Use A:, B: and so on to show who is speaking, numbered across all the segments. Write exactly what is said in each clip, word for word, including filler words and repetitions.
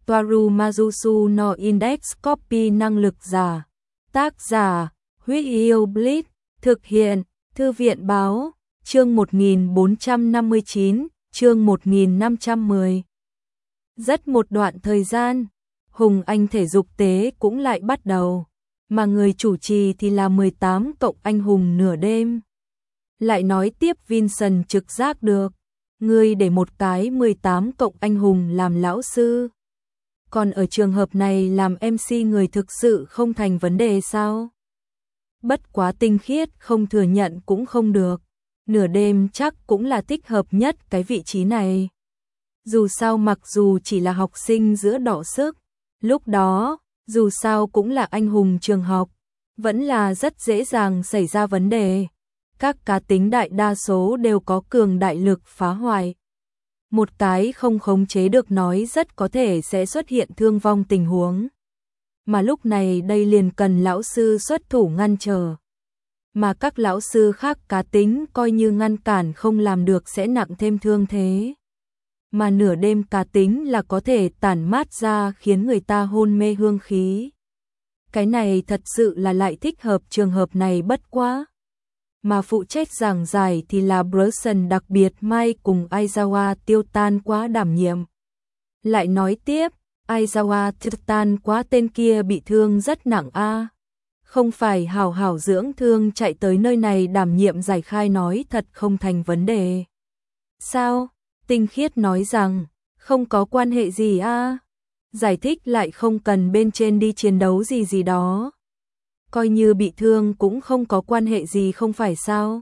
A: Toaru Majusu no Index Copy năng lực giả. Tác giả, Huyết Yêu Blitz, thực hiện, Thư viện báo, chương một nghìn bốn trăm năm mươi chín, chương một nghìn năm trăm mười. Rất một đoạn thời gian, Hùng Anh thể dục tế cũng lại bắt đầu, mà người chủ trì thì là mười tám cộng anh hùng nửa đêm. Lại nói tiếp Vincent trực giác được, ngươi để một cái mười tám cộng anh hùng làm lão sư. Còn ở trường hợp này làm em xê người thực sự không thành vấn đề sao? Bất quá Tinh Khiết không thừa nhận cũng không được, nửa đêm chắc cũng là thích hợp nhất cái vị trí này. Dù sao mặc dù chỉ là học sinh giữa đọ sức, lúc đó, dù sao cũng là anh hùng trường học, vẫn là rất dễ dàng xảy ra vấn đề. Các cá tính đại đa số đều có cường đại lực phá hoại. Một cái không khống chế được nói rất có thể sẽ xuất hiện thương vong tình huống. Mà lúc này đây liền cần lão sư xuất thủ ngăn trở. Mà các lão sư khác cá tính coi như ngăn cản không làm được sẽ nặng thêm thương thế. Mà nửa đêm cá tính là có thể tản mát ra khiến người ta hôn mê hương khí. Cái này thật sự là lại thích hợp trường hợp này bất quá. Mà phụ trách giảng giải thì là Bruson đặc biệt Mai cùng Aizawa Tiêu Tan quá đảm nhiệm. Lại nói tiếp, Aizawa Tiêu Tan quá tên kia bị thương rất nặng a, à. Không phải hảo hảo dưỡng thương chạy tới nơi này đảm nhiệm giải khai nói thật không thành vấn đề. Sao? Tinh Khiết nói rằng, không có quan hệ gì a, à. Giải thích lại không cần bên trên đi chiến đấu gì gì đó. Coi như bị thương cũng không có quan hệ gì không phải sao?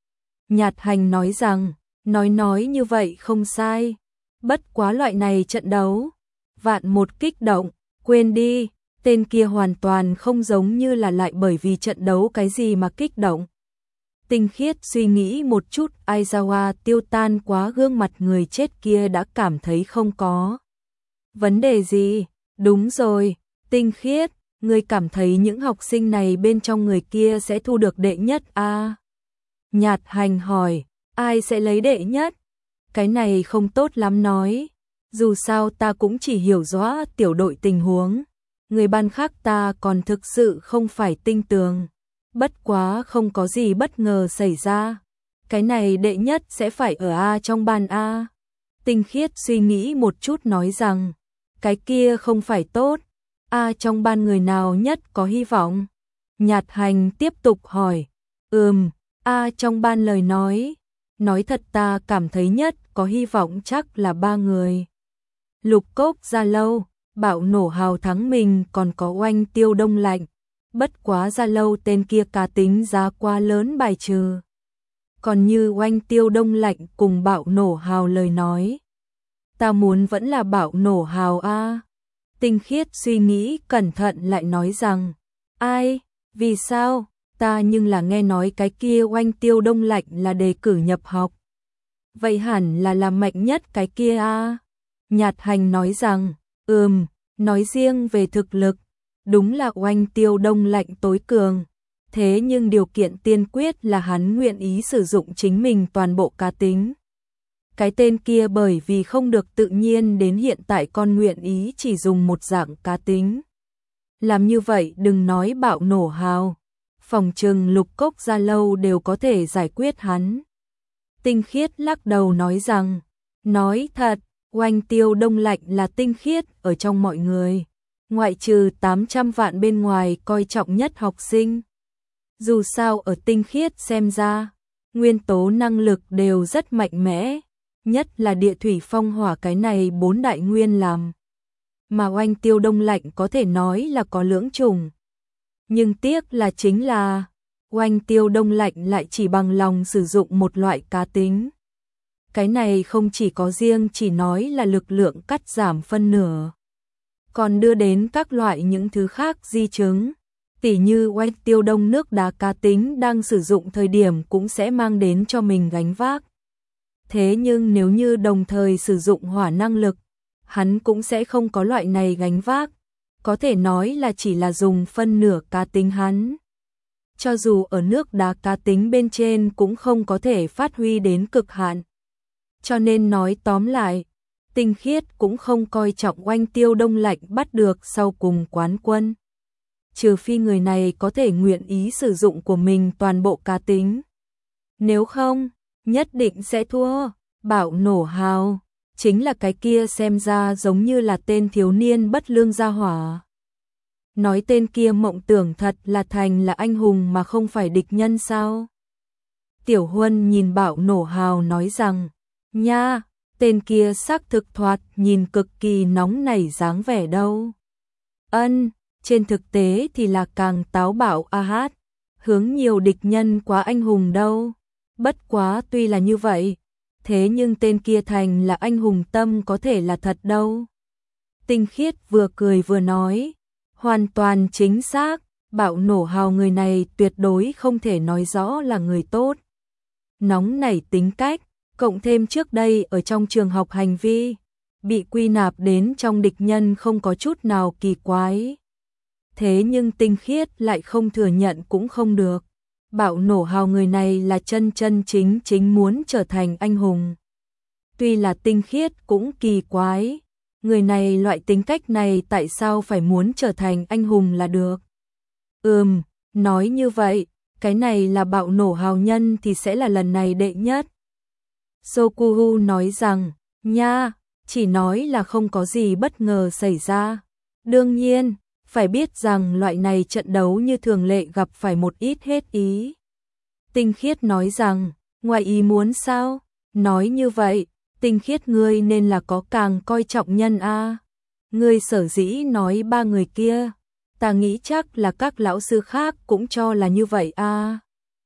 A: Nhạt Hành nói rằng, nói nói như vậy không sai. Bất quá loại này trận đấu, vạn một kích động, quên đi, tên kia hoàn toàn không giống như là lại bởi vì trận đấu cái gì mà kích động. Tinh Khiết suy nghĩ một chút, Aizawa Tiêu Tan quá gương mặt người chết kia đã cảm thấy không có vấn đề gì. Đúng rồi, Tinh Khiết, ngươi cảm thấy những học sinh này bên trong người kia sẽ thu được đệ nhất à? Nhạt Hành hỏi, ai sẽ lấy đệ nhất? Cái này không tốt lắm nói. Dù sao ta cũng chỉ hiểu rõ tiểu đội tình huống. Người ban khác ta còn thực sự không phải tinh tường. Bất quá không có gì bất ngờ xảy ra. Cái này đệ nhất sẽ phải ở A trong ban A. Tinh Khiết suy nghĩ một chút nói rằng, cái kia không phải tốt. A trong ban người nào nhất có hy vọng? Nhạt Hành tiếp tục hỏi. Ừm, A trong ban lời nói. Nói thật ta cảm thấy nhất có hy vọng chắc là ba người. Lục Cốc Gia Lâu, Bạo Nổ Hào Thắng Mình còn có Oanh Tiêu Đông Lạnh. Bất quá Gia Lâu tên kia cá tính giá quá lớn bài trừ. Còn như Oanh Tiêu Đông Lạnh cùng Bạo Nổ Hào lời nói. Ta muốn vẫn là Bạo Nổ Hào a. Tinh Khiết suy nghĩ cẩn thận lại nói rằng, ai, vì sao, ta nhưng là nghe nói cái kia Oanh Tiêu Đông Lạnh là đề cử nhập học. Vậy hẳn là làm mạnh nhất cái kia a. Nhạt Hành nói rằng, ừm, nói riêng về thực lực, đúng là Oanh Tiêu Đông Lạnh tối cường. Thế nhưng điều kiện tiên quyết là hắn nguyện ý sử dụng chính mình toàn bộ cá tính. Cái tên kia bởi vì không được tự nhiên đến hiện tại con nguyện ý chỉ dùng một dạng cá tính. Làm như vậy đừng nói Bạo Nổ Hào, phòng trừng Lục Cốc Gia Lâu đều có thể giải quyết hắn. Tinh Khiết lắc đầu nói rằng, nói thật, Oanh Tiêu Đông Lạnh là Tinh Khiết ở trong mọi người. Ngoại trừ tám trăm vạn bên ngoài coi trọng nhất học sinh. Dù sao ở Tinh Khiết xem ra, nguyên tố năng lực đều rất mạnh mẽ. Nhất là địa thủy phong hỏa cái này bốn đại nguyên làm. Mà Oanh Tiêu Đông Lạnh có thể nói là có lưỡng trùng. Nhưng tiếc là chính là, Oanh Tiêu Đông Lạnh lại chỉ bằng lòng sử dụng một loại cá tính. Cái này không chỉ có riêng chỉ nói là lực lượng cắt giảm phân nửa. Còn đưa đến các loại những thứ khác di chứng. Tỉ như Oanh Tiêu Đông nước đá cá tính đang sử dụng thời điểm cũng sẽ mang đến cho mình gánh vác. Thế nhưng nếu như đồng thời sử dụng hỏa năng lực, hắn cũng sẽ không có loại này gánh vác. Có thể nói là chỉ là dùng phân nửa cá tính hắn. Cho dù ở nước đá cá tính bên trên cũng không có thể phát huy đến cực hạn. Cho nên nói tóm lại, Tinh Khiết cũng không coi trọng Oanh Tiêu Đông Lạnh bắt được sau cùng quán quân. Trừ phi người này có thể nguyện ý sử dụng của mình toàn bộ cá tính. Nếu không, nhất định sẽ thua. Bạo Nổ Hào chính là cái kia xem ra giống như là tên thiếu niên bất lương gia hỏa. Nói tên kia mộng tưởng thật là thành là anh hùng mà không phải địch nhân sao? Tiểu Huân nhìn Bạo Nổ Hào nói rằng, nha, tên kia xác thực thoạt nhìn cực kỳ nóng nảy dáng vẻ đâu. Ân, trên thực tế thì là càng táo bạo a hát, hướng nhiều địch nhân quá anh hùng đâu. Bất quá tuy là như vậy, thế nhưng tên kia thành là anh hùng tâm có thể là thật đâu. Tinh Khiết vừa cười vừa nói, hoàn toàn chính xác, Bạo Nổ Hào người này tuyệt đối không thể nói rõ là người tốt. Nóng nảy tính cách, cộng thêm trước đây ở trong trường học hành vi, bị quy nạp đến trong địch nhân không có chút nào kỳ quái. Thế nhưng Tinh Khiết lại không thừa nhận cũng không được. Bạo Nổ Hào người này là chân chân chính chính muốn trở thành anh hùng. Tuy là Tinh Khiết cũng kỳ quái, người này loại tính cách này tại sao phải muốn trở thành anh hùng là được. Ừm, nói như vậy, cái này là Bạo Nổ Hào nhân thì sẽ là lần này đệ nhất. Sokuhu nói rằng, nha, chỉ nói là không có gì bất ngờ xảy ra. Đương nhiên, phải biết rằng loại này trận đấu như thường lệ gặp phải một ít hết ý. Tinh Khiết nói rằng, ngoài ý muốn sao? Nói như vậy, Tinh Khiết ngươi nên là có càng coi trọng nhân a. Ngươi sở dĩ nói ba người kia, ta nghĩ chắc là các lão sư khác cũng cho là như vậy a.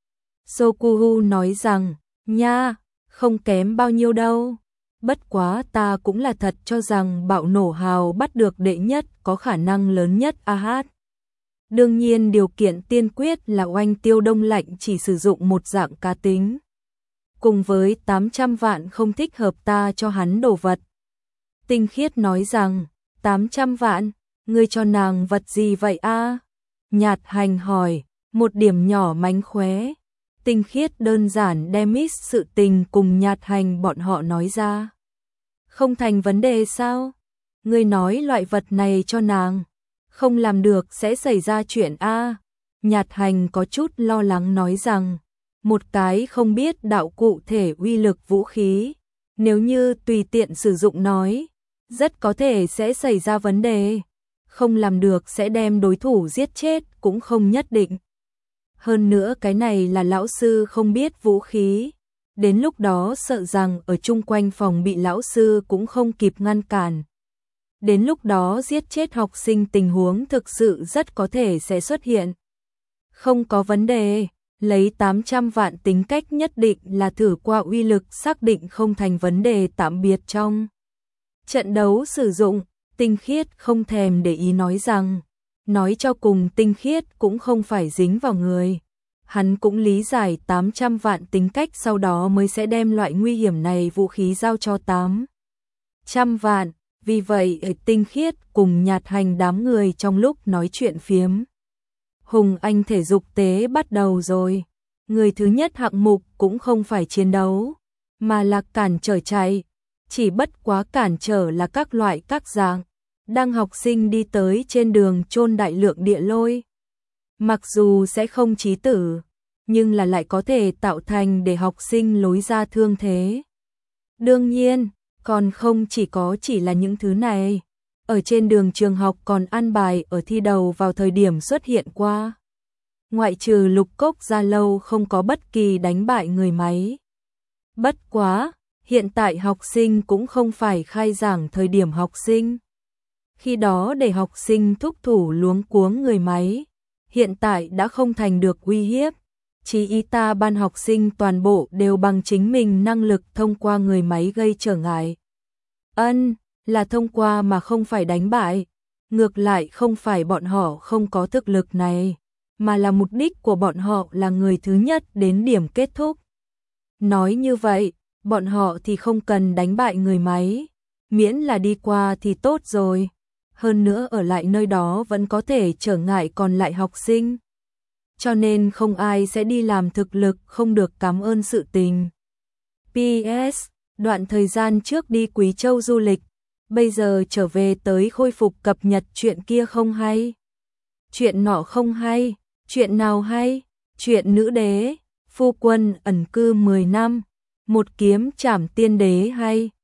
A: Sokuhu nói rằng, nha, không kém bao nhiêu đâu. Bất quá ta cũng là thật cho rằng Bạo Nổ Hào bắt được đệ nhất có khả năng lớn nhất a hát. Đương nhiên điều kiện tiên quyết là Oanh Tiêu Đông Lạnh chỉ sử dụng một dạng cá tính. Cùng với tám trăm vạn không thích hợp ta cho hắn đồ vật. Tinh Khiết nói rằng, tám trăm vạn, ngươi cho nàng vật gì vậy a? Nhạt Hành hỏi, một điểm nhỏ mánh khóe. Tinh Khiết đơn giản đem ít sự tình cùng Nhạt Hành bọn họ nói ra. Không thành vấn đề sao? Ngươi nói loại vật này cho nàng, không làm được sẽ xảy ra chuyện a. Nhạt Hành có chút lo lắng nói rằng, một cái không biết đạo cụ thể uy lực vũ khí, nếu như tùy tiện sử dụng nói, rất có thể sẽ xảy ra vấn đề. Không làm được sẽ đem đối thủ giết chết cũng không nhất định. Hơn nữa cái này là lão sư không biết vũ khí. Đến lúc đó sợ rằng ở chung quanh phòng bị lão sư cũng không kịp ngăn cản. Đến lúc đó giết chết học sinh tình huống thực sự rất có thể sẽ xuất hiện. Không có vấn đề, lấy tám trăm vạn tính cách nhất định là thử qua uy lực xác định không thành vấn đề tạm biệt trong trận đấu sử dụng. Tinh Khiết không thèm để ý nói rằng, nói cho cùng Tinh Khiết cũng không phải dính vào người. Hắn cũng lý giải tám trăm vạn tính cách sau đó mới sẽ đem loại nguy hiểm này vũ khí giao cho tám trăm vạn. Vì vậy Tinh Khiết cùng Nhạt Hành đám người trong lúc nói chuyện phiếm. Hùng Anh thể dục tế bắt đầu rồi. Người thứ nhất hạng mục cũng không phải chiến đấu, mà là cản trở chạy. Chỉ bất quá cản trở là các loại các dạng. Đang học sinh đi tới trên đường chôn đại lượng địa lôi. Mặc dù sẽ không chí tử, nhưng là lại có thể tạo thành để học sinh lối ra thương thế. Đương nhiên, còn không chỉ có chỉ là những thứ này. Ở trên đường trường học còn an bài ở thi đầu vào thời điểm xuất hiện qua. Ngoại trừ Lục Cốc ra lâu không có bất kỳ đánh bại người máy. Bất quá, hiện tại học sinh cũng không phải khai giảng thời điểm học sinh. Khi đó để học sinh thúc thủ luống cuống người máy, hiện tại đã không thành được uy hiếp. Chỉ y ta ban học sinh toàn bộ đều bằng chính mình năng lực thông qua người máy gây trở ngại. Ân, là thông qua mà không phải đánh bại. Ngược lại không phải bọn họ không có thực lực này, mà là mục đích của bọn họ là người thứ nhất đến điểm kết thúc. Nói như vậy, bọn họ thì không cần đánh bại người máy, miễn là đi qua thì tốt rồi. Hơn nữa ở lại nơi đó vẫn có thể trở ngại còn lại học sinh. Cho nên không ai sẽ đi làm thực lực không được cảm ơn sự tình. pê ét. Đoạn thời gian trước đi Quý Châu du lịch, bây giờ trở về tới khôi phục cập nhật chuyện kia không hay. Chuyện nọ không hay, chuyện nào hay? Chuyện nữ đế, phu quân ẩn cư mười năm, một kiếm trảm tiên đế hay.